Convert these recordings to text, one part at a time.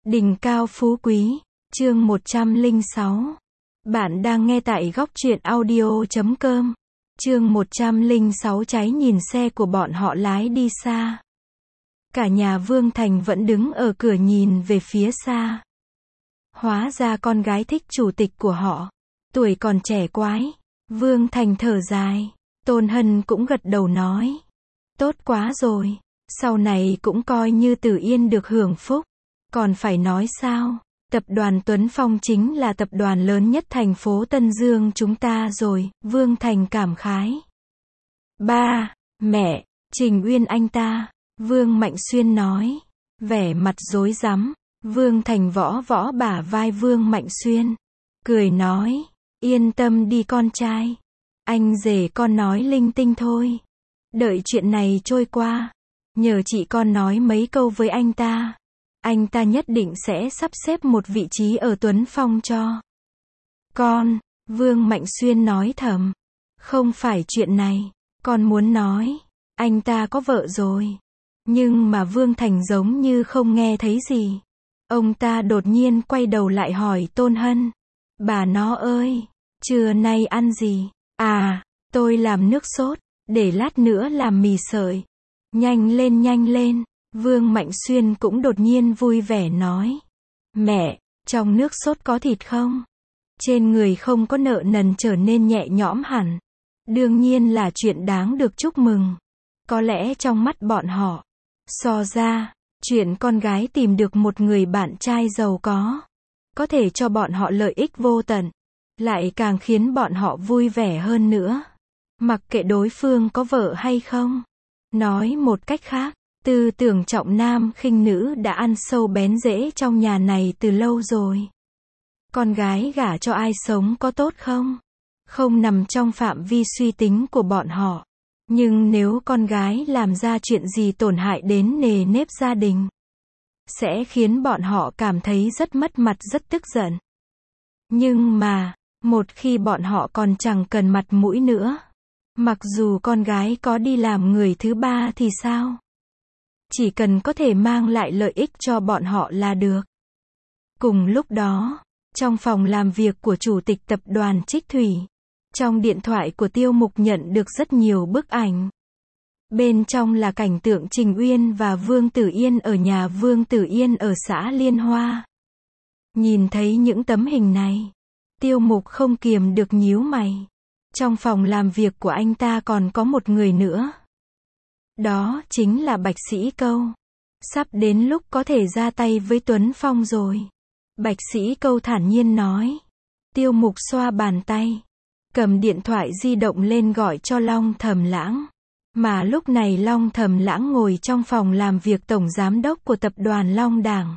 Đỉnh cao phú quý, chương 106. Bạn đang nghe tại góc truyện audio.com. Chương 106 cháy nhìn xe của bọn họ lái đi xa. Cả nhà Vương Thành vẫn đứng ở cửa nhìn về phía xa. Hóa ra con gái thích chủ tịch của họ. Tuổi còn trẻ quái. Vương Thành thở dài. Tôn Hân cũng gật đầu nói. Tốt quá rồi. Sau này cũng coi như Tử Yên được hưởng phúc. Còn phải nói sao? Tập đoàn Tuấn Phong chính là tập đoàn lớn nhất thành phố Tân Dương chúng ta rồi, Vương Thành cảm khái. Ba, mẹ, Trình Uyên anh ta, Vương Mạnh Xuyên nói, vẻ mặt rối rắm. Vương Thành võ bả vai Vương Mạnh Xuyên, cười nói, yên tâm đi con trai, anh rể con nói linh tinh thôi. Đợi chuyện này trôi qua, nhờ chị con nói mấy câu với anh ta nhất định sẽ sắp xếp một vị trí ở Tuấn Phong cho con. Vương Mạnh Xuyên nói thầm, không phải chuyện này, con muốn nói, anh ta có vợ rồi. Nhưng mà Vương Thành giống như không nghe thấy gì. Ông ta đột nhiên quay đầu lại hỏi Tôn Hân, bà nó ơi, trưa nay ăn gì? À, tôi làm nước sốt, để lát nữa làm mì sợi. Nhanh lên. Vương Mạnh Xuyên cũng đột nhiên vui vẻ nói, mẹ, trong nước sốt có thịt không? Trên người không có nợ nần trở nên nhẹ nhõm hẳn. Đương nhiên là chuyện đáng được chúc mừng. Có lẽ trong mắt bọn họ, so ra, chuyện con gái tìm được một người bạn trai giàu có thể cho bọn họ lợi ích vô tận, lại càng khiến bọn họ vui vẻ hơn nữa. Mặc kệ đối phương có vợ hay không. Nói một cách khác, tư tưởng trọng nam khinh nữ đã ăn sâu bén rễ trong nhà này từ lâu rồi. Con gái gả cho ai sống có tốt không? Không nằm trong phạm vi suy tính của bọn họ. Nhưng nếu con gái làm ra chuyện gì tổn hại đến nề nếp gia đình, sẽ khiến bọn họ cảm thấy rất mất mặt, rất tức giận. Nhưng mà, một khi bọn họ còn chẳng cần mặt mũi nữa, mặc dù con gái có đi làm người thứ ba thì sao? Chỉ cần có thể mang lại lợi ích cho bọn họ là được. Cùng lúc đó, trong phòng làm việc của Chủ tịch Tập đoàn Trích Thủy, trong điện thoại của Tiêu Mục nhận được rất nhiều bức ảnh. Bên trong là cảnh tượng Trình Uyên và Vương Tử Yên ở nhà Vương Tử Yên ở xã Liên Hoa. Nhìn thấy những tấm hình này, Tiêu Mục không kiềm được nhíu mày. Trong phòng làm việc của anh ta còn có một người nữa. Đó chính là Bạch Sĩ Câu. Sắp đến lúc có thể ra tay với Tuấn Phong rồi. Bạch Sĩ Câu thản nhiên nói. Tiêu Mục xoa bàn tay, cầm điện thoại di động lên gọi cho Long Thầm Lãng. Mà lúc này Long Thầm Lãng ngồi trong phòng làm việc tổng giám đốc của tập đoàn Long Đảng.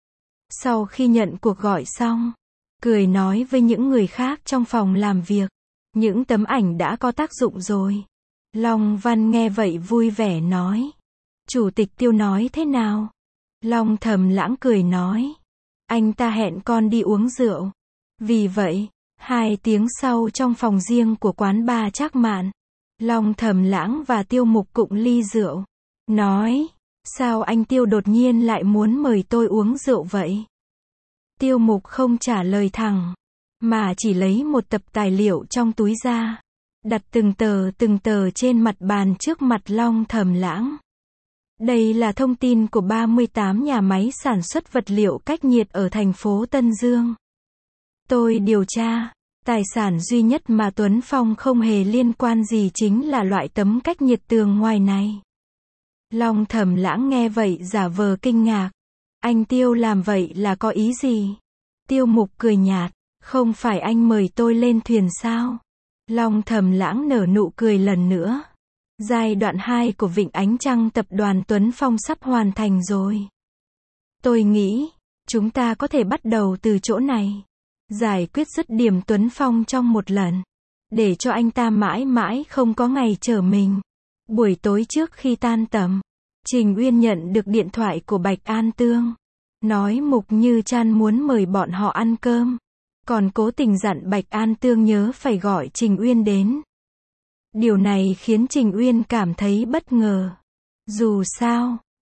Sau khi nhận cuộc gọi xong, cười nói với những người khác trong phòng làm việc, những tấm ảnh đã có tác dụng rồi. Long Văn nghe vậy vui vẻ nói, Chủ tịch Tiêu nói thế nào? Long Thầm Lãng cười nói, anh ta hẹn con đi uống rượu. Vì vậy, 2 tiếng sau trong phòng riêng của quán bar Trác Mạn, Long Thầm Lãng và Tiêu Mục cụng ly rượu. Nói, sao anh Tiêu đột nhiên lại muốn mời tôi uống rượu vậy? Tiêu Mục không trả lời thẳng, mà chỉ lấy một tập tài liệu trong túi ra, đặt từng tờ trên mặt bàn trước mặt Long Thầm Lãng. Đây là thông tin của 38 nhà máy sản xuất vật liệu cách nhiệt ở thành phố Tân Dương. Tôi điều tra, tài sản duy nhất mà Tuấn Phong không hề liên quan gì chính là loại tấm cách nhiệt tường ngoài này. Long Thầm Lãng nghe vậy giả vờ kinh ngạc. Anh Tiêu làm vậy là có ý gì? Tiêu Mục cười nhạt, không phải anh mời tôi lên thuyền sao? Long Thầm Lãng nở nụ cười lần nữa. Giai đoạn 2 của Vịnh Ánh Trăng tập đoàn Tuấn Phong sắp hoàn thành rồi. Tôi nghĩ, chúng ta có thể bắt đầu từ chỗ này. Giải quyết dứt điểm Tuấn Phong trong một lần. Để cho anh ta mãi mãi không có ngày trở mình. Buổi tối trước khi tan tầm, Trình Uyên nhận được điện thoại của Bạch An Tương. Nói Mục Như Trăn muốn mời bọn họ ăn cơm. Còn cố tình dặn Bạch An Tương nhớ phải gọi Trình Uyên đến. Điều này khiến Trình Uyên cảm thấy bất ngờ. Dù sao,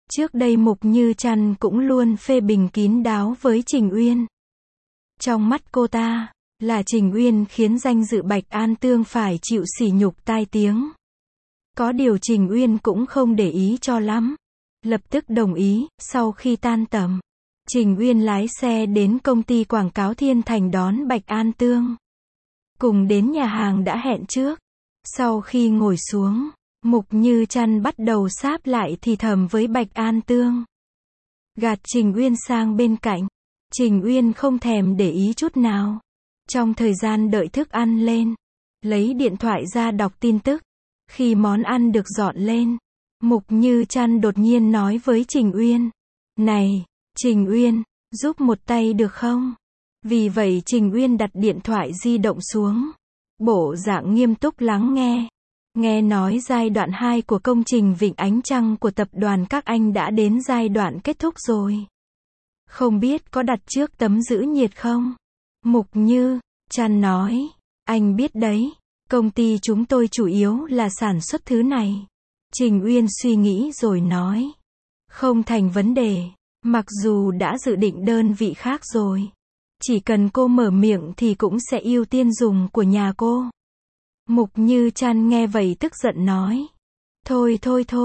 Trước đây Mục Như Trăn cũng luôn phê bình kín đáo với Trình Uyên. Trong mắt cô ta, là Trình Uyên khiến danh dự Bạch An Tương phải chịu sỉ nhục tai tiếng. Có điều Trình Uyên cũng không để ý cho lắm. Lập tức đồng ý, sau khi tan tầm, Trình Uyên lái xe đến công ty quảng cáo Thiên Thành đón Bạch An Tương. Cùng đến nhà hàng đã hẹn trước. Sau khi ngồi xuống, Mục Như Trăn bắt đầu sáp lại thì thầm với Bạch An Tương. Gạt Trình Uyên sang bên cạnh. Trình Uyên không thèm để ý chút nào. Trong thời gian đợi thức ăn lên, lấy điện thoại ra đọc tin tức. Khi món ăn được dọn lên, Mục Như Trăn đột nhiên nói với Trình Uyên. Này, Trình Uyên, giúp một tay được không? Vì vậy Trình Uyên đặt điện thoại di động xuống. Bộ dạng nghiêm túc lắng nghe. Nghe nói giai đoạn 2 của công trình Vịnh Ánh Trăng của tập đoàn các anh đã đến giai đoạn kết thúc rồi. Không biết có đặt trước tấm giữ nhiệt không? Mục Như Trăn nói. Anh biết đấy, công ty chúng tôi chủ yếu là sản xuất thứ này. Trình Uyên suy nghĩ rồi nói. Không thành vấn đề, mặc dù đã dự định đơn vị khác rồi. Chỉ cần cô mở miệng thì cũng sẽ ưu tiên dùng của nhà cô. Mục Như Trăn nghe vậy tức giận nói. Thôi,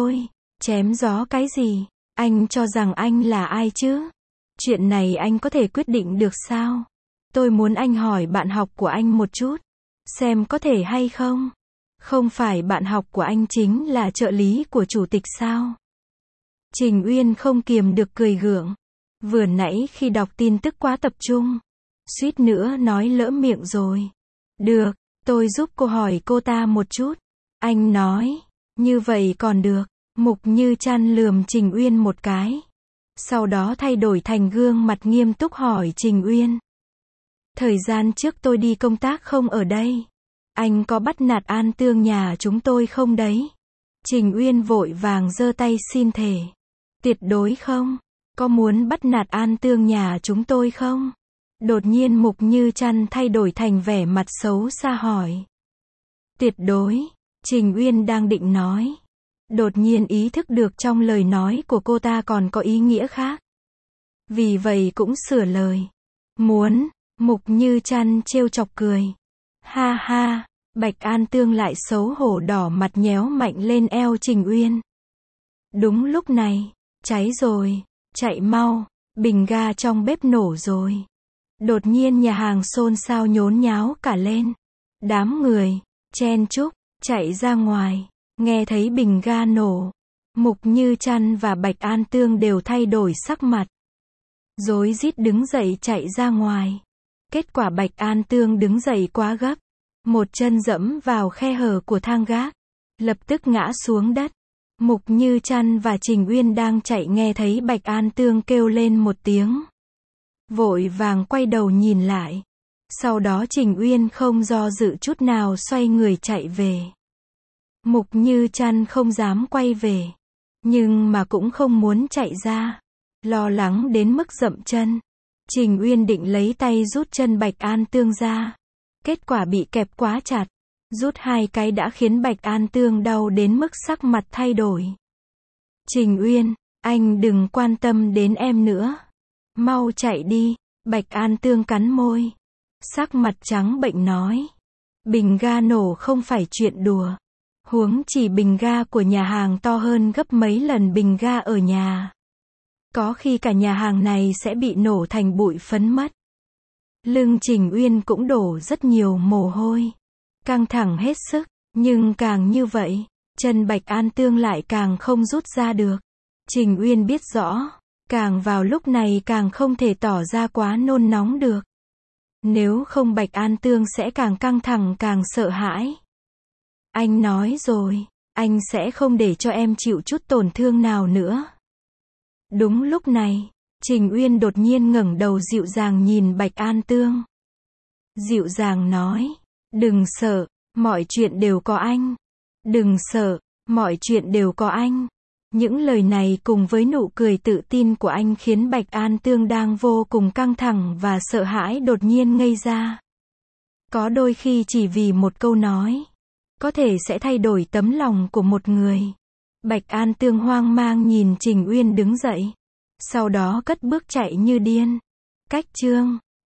chém gió cái gì? Anh cho rằng anh là ai chứ? Chuyện này anh có thể quyết định được sao? Tôi muốn anh hỏi bạn học của anh một chút. Xem có thể hay không? Không phải bạn học của anh chính là trợ lý của chủ tịch sao? Trình Uyên không kiềm được cười gượng. Vừa nãy khi đọc tin tức quá tập trung, suýt nữa nói lỡ miệng rồi. Được, tôi giúp cô hỏi cô ta một chút. Anh nói, như vậy còn được. Mục Như Trăn lườm Trình Uyên một cái. Sau đó thay đổi thành gương mặt nghiêm túc hỏi Trình Uyên. Thời gian trước tôi đi công tác không ở đây. Anh có bắt nạt An Tương nhà chúng tôi không đấy? Trình Uyên vội vàng giơ tay xin thề. Tuyệt đối không. Có muốn bắt nạt An Tương nhà chúng tôi không? Đột nhiên Mục Như Trăn thay đổi thành vẻ mặt xấu xa hỏi. Tuyệt đối. Trình Uyên đang định nói. Đột nhiên ý thức được trong lời nói của cô ta còn có ý nghĩa khác. Vì vậy cũng sửa lời. Muốn. Mục Như Trăn trêu chọc cười. Ha ha. Bạch An Tương lại xấu hổ đỏ mặt nhéo mạnh lên eo Trình Uyên. Đúng lúc này, cháy rồi, chạy mau, bình ga trong bếp nổ rồi. Đột nhiên nhà hàng xôn xao nhốn nháo cả lên. Đám người, chen chúc, chạy ra ngoài, nghe thấy bình ga nổ. Mục Như Trăn và Bạch An Tương đều thay đổi sắc mặt. Rối rít đứng dậy chạy ra ngoài. Kết quả Bạch An Tương đứng dậy quá gấp. Một chân dẫm vào khe hở của thang gác. Lập tức ngã xuống đất. Mục Như Trăn và Trình Uyên đang chạy nghe thấy Bạch An Tương kêu lên một tiếng. Vội vàng quay đầu nhìn lại. Sau đó Trình Uyên không do dự chút nào xoay người chạy về. Mục Như Trăn không dám quay về. Nhưng mà cũng không muốn chạy ra. Lo lắng đến mức dậm chân. Trình Uyên định lấy tay rút chân Bạch An Tương ra. Kết quả bị kẹp quá chặt. Rút 2 cái đã khiến Bạch An Tương đau đến mức sắc mặt thay đổi. Trình Uyên, anh đừng quan tâm đến em nữa. Mau chạy đi. Bạch An Tương cắn môi. Sắc mặt trắng bệnh nói. Bình ga nổ không phải chuyện đùa. Huống chỉ bình ga của nhà hàng to hơn gấp mấy lần bình ga ở nhà. Có khi cả nhà hàng này sẽ bị nổ thành bụi phấn mất. Lưng Trình Uyên cũng đổ rất nhiều mồ hôi. Căng thẳng hết sức. Nhưng càng như vậy, chân Bạch An Tương lại càng không rút ra được. Trình Uyên biết rõ, càng vào lúc này càng không thể tỏ ra quá nôn nóng được. Nếu không Bạch An Tương sẽ càng căng thẳng càng sợ hãi. Anh nói rồi, anh sẽ không để cho em chịu chút tổn thương nào nữa. Đúng lúc này, Trình Uyên đột nhiên ngẩng đầu dịu dàng nhìn Bạch An Tương. Dịu dàng nói, đừng sợ, mọi chuyện đều có anh. Đừng sợ, mọi chuyện đều có anh. Những lời này cùng với nụ cười tự tin của anh khiến Bạch An Tương đang vô cùng căng thẳng và sợ hãi đột nhiên ngây ra. Có đôi khi chỉ vì một câu nói, có thể sẽ thay đổi tấm lòng của một người. Bạch An Tương hoang mang nhìn Trình Uyên đứng dậy. Sau đó cất bước chạy như điên. Cách chương